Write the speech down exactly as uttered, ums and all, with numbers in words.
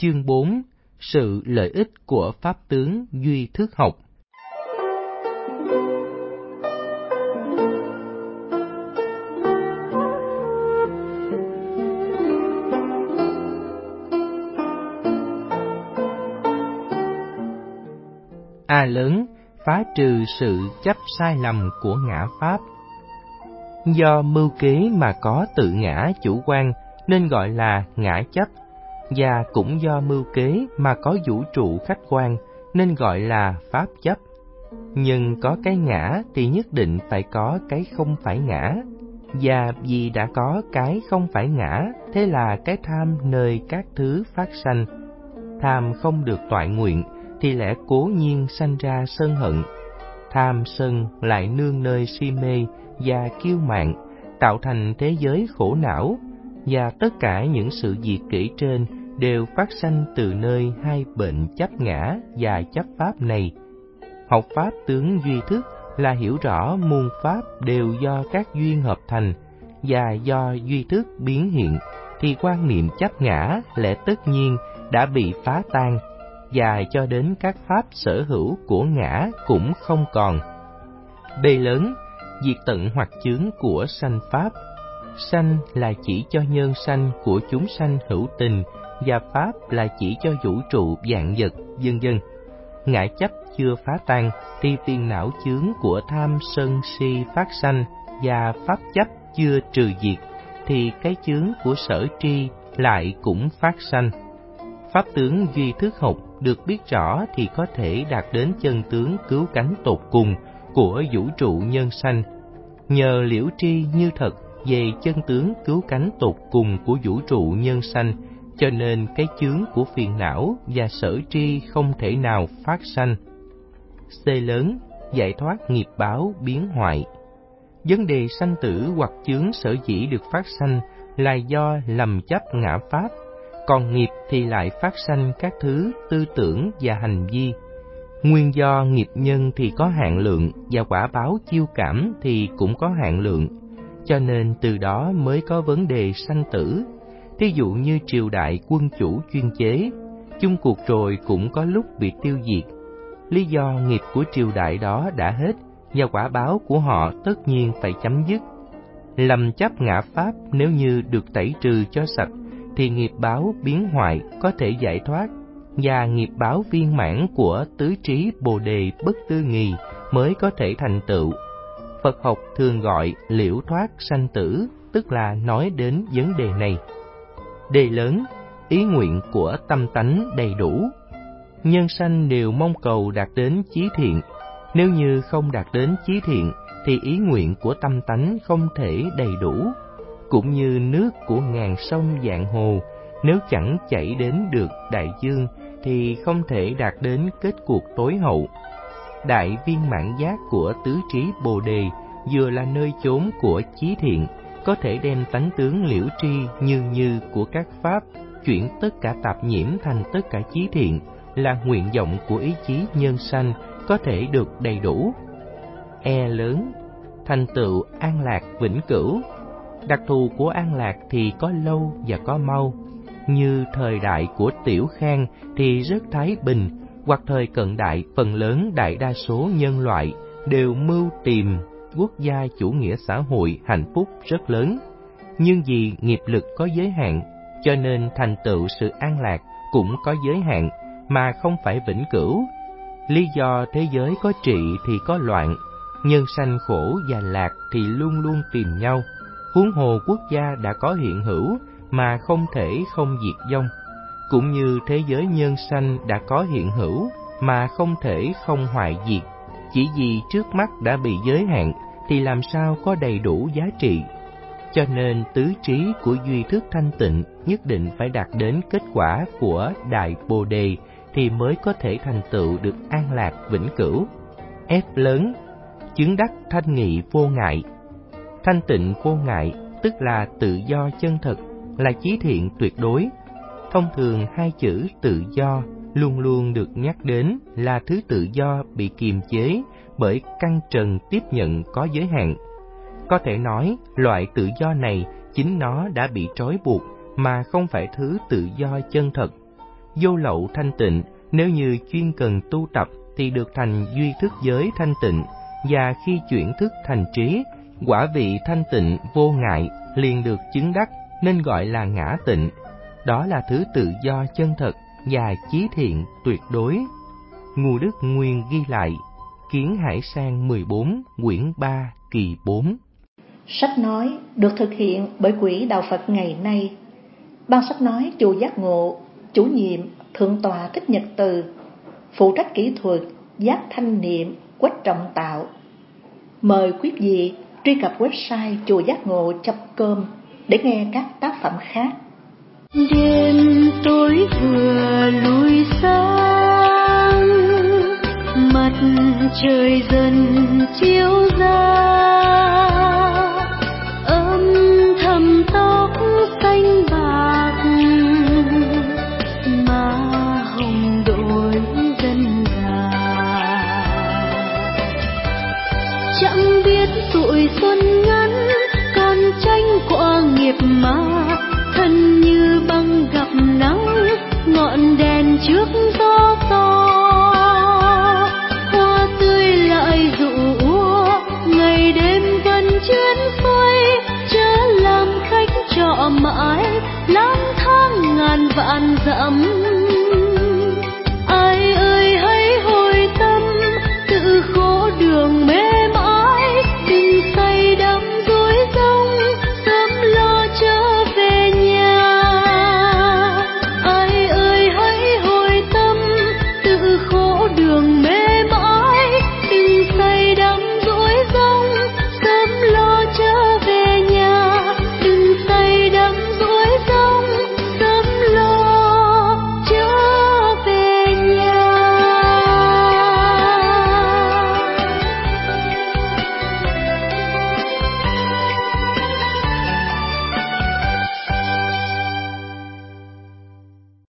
Chương bốn. Sự lợi ích của pháp tướng duy thức học. A lớn, phá trừ sự chấp sai lầm của ngã pháp. Do mưu kế mà có tự ngã chủ quan nên gọi là ngã chấp, và cũng do mưu kế mà có vũ trụ khách quan nên gọi là pháp chấp. Nhưng có cái ngã thì nhất định phải có cái không phải ngã, và vì đã có cái không phải ngã, thế là cái tham nơi các thứ phát sanh. Tham không được toại nguyện thì lẽ cố nhiên sanh ra sân hận. Tham sân lại nương nơi si mê và kiêu mạn, tạo thành thế giới khổ não, và tất cả những sự việc kể trên đều phát sanh từ nơi hai bệnh chấp ngã và chấp pháp này. Học pháp tướng duy thức là hiểu rõ muôn pháp đều do các duyên hợp thành, và do duy thức biến hiện, thì quan niệm chấp ngã lẽ tất nhiên đã bị phá tan, và cho đến các pháp sở hữu của ngã cũng không còn. B lớn, diệt tận hoặc chướng của sanh pháp. Sanh là chỉ cho nhân sanh của chúng sanh hữu tình, và pháp là chỉ cho vũ trụ vạn vật, vân vân. Ngã chấp chưa phá tan thì phiền não chướng của tham sân si phát sanh, và pháp chấp chưa trừ diệt thì cái chướng của sở tri lại cũng phát sanh. Pháp tướng duy thức học được biết rõ thì có thể đạt đến chân tướng cứu cánh tột cùng của vũ trụ nhân sanh. Nhờ liễu tri như thật về chân tướng cứu cánh tột cùng của vũ trụ nhân sanh, cho nên cái chướng của phiền não và sở tri không thể nào phát sanh. C lớn, giải thoát nghiệp báo biến hoại. Vấn đề sanh tử hoặc chướng sở dĩ được phát sanh là do lầm chấp ngã pháp, còn nghiệp thì lại phát sanh các thứ tư tưởng và hành vi. Nguyên do nghiệp nhân thì có hạn lượng, và quả báo chiêu cảm thì cũng có hạn lượng, cho nên từ đó mới có vấn đề sanh tử. Thí dụ như triều đại quân chủ chuyên chế, chung cuộc rồi cũng có lúc bị tiêu diệt. Lý do nghiệp của triều đại đó đã hết, và quả báo của họ tất nhiên phải chấm dứt. Lầm chấp ngã pháp nếu như được tẩy trừ cho sạch, thì nghiệp báo biến hoại có thể giải thoát, và nghiệp báo viên mãn của tứ trí bồ đề bất tư nghì mới có thể thành tựu. Phật học thường gọi liễu thoát sanh tử, tức là nói đến vấn đề này. Đề lớn, ý nguyện của tâm tánh đầy đủ. Nhân sanh đều mong cầu đạt đến chí thiện. Nếu như không đạt đến chí thiện thì ý nguyện của tâm tánh không thể đầy đủ. Cũng như nước của ngàn sông vạn hồ, nếu chẳng chảy đến được đại dương thì không thể đạt đến kết cuộc tối hậu. Đại viên mãn giác của tứ trí bồ đề vừa là nơi chốn của chí thiện, có thể đem tánh tướng liễu tri như như của các pháp, chuyển tất cả tạp nhiễm thành tất cả chí thiện, là nguyện vọng của ý chí nhân sanh có thể được đầy đủ. E lớn, thành tựu an lạc vĩnh cửu. Đặc thù của an lạc thì có lâu và có mau. Như thời đại của Tiểu Khang thì rất thái bình, hoặc thời cận đại phần lớn đại đa số nhân loại đều mưu tìm quốc gia chủ nghĩa xã hội hạnh phúc rất lớn. Nhưng vì nghiệp lực có giới hạn, cho nên thành tựu sự an lạc cũng có giới hạn, mà không phải vĩnh cửu. Lý do thế giới có trị thì có loạn, nhân sanh khổ và lạc thì luôn luôn tìm nhau. Huống hồ quốc gia đã có hiện hữu mà không thể không diệt vong, cũng như thế giới nhân sanh đã có hiện hữu mà không thể không hoại diệt. Chỉ vì trước mắt đã bị giới hạn thì làm sao có đầy đủ giá trị. Cho nên tứ trí của duy thức thanh tịnh nhất định phải đạt đến kết quả của đại bồ đề thì mới có thể thành tựu được an lạc vĩnh cửu. F lớn, chứng đắc thanh nghị vô ngại. Thanh tịnh vô ngại tức là tự do chân thật, là chí thiện tuyệt đối. Thông thường hai chữ tự do luôn luôn được nhắc đến là thứ tự do bị kiềm chế bởi căn trần tiếp nhận có giới hạn. Có thể nói loại tự do này chính nó đã bị trói buộc, mà không phải thứ tự do chân thật. vô lậu thanh tịnh, nếu như chuyên cần tu tập thì được thành duy thức giới thanh tịnh, và khi chuyển thức thành trí, quả vị thanh tịnh vô ngại liền được chứng đắc, nên gọi là ngã tịnh. Đó là thứ tự do chân thật và chí thiện tuyệt đối. Ngũ Đức Nguyên ghi lại, Kiến Hải Sang mười bốn, quyển ba, kỳ bốn. Sách nói được thực hiện bởi Quỹ Đạo Phật ngày nay. Ban sách nói chùa Giác Ngộ, chủ nhiệm Thượng tọa Thích Nhật Từ, phụ trách kỹ thuật Giác Thanh Niệm, Quách Trọng Tạo. Mời quý vị truy cập website chùa giác ngộ chấm com để nghe các tác phẩm khác. Đêm tối vừa lùi sáng, mặt trời dần chiếu ra, âm thầm tóc xanh bạc, má hồng đổi dần già. Chẳng biết tuổi xuân ngắn, còn tranh quả nghiệp mà, thân như băng gặp nắng, ngọn đèn trước gió to. Hoa tươi lại rủ úa, ngày đêm vẫn chuyến xuôi, chớ làm khách trọ mãi, lang thang ngàn vạn dặm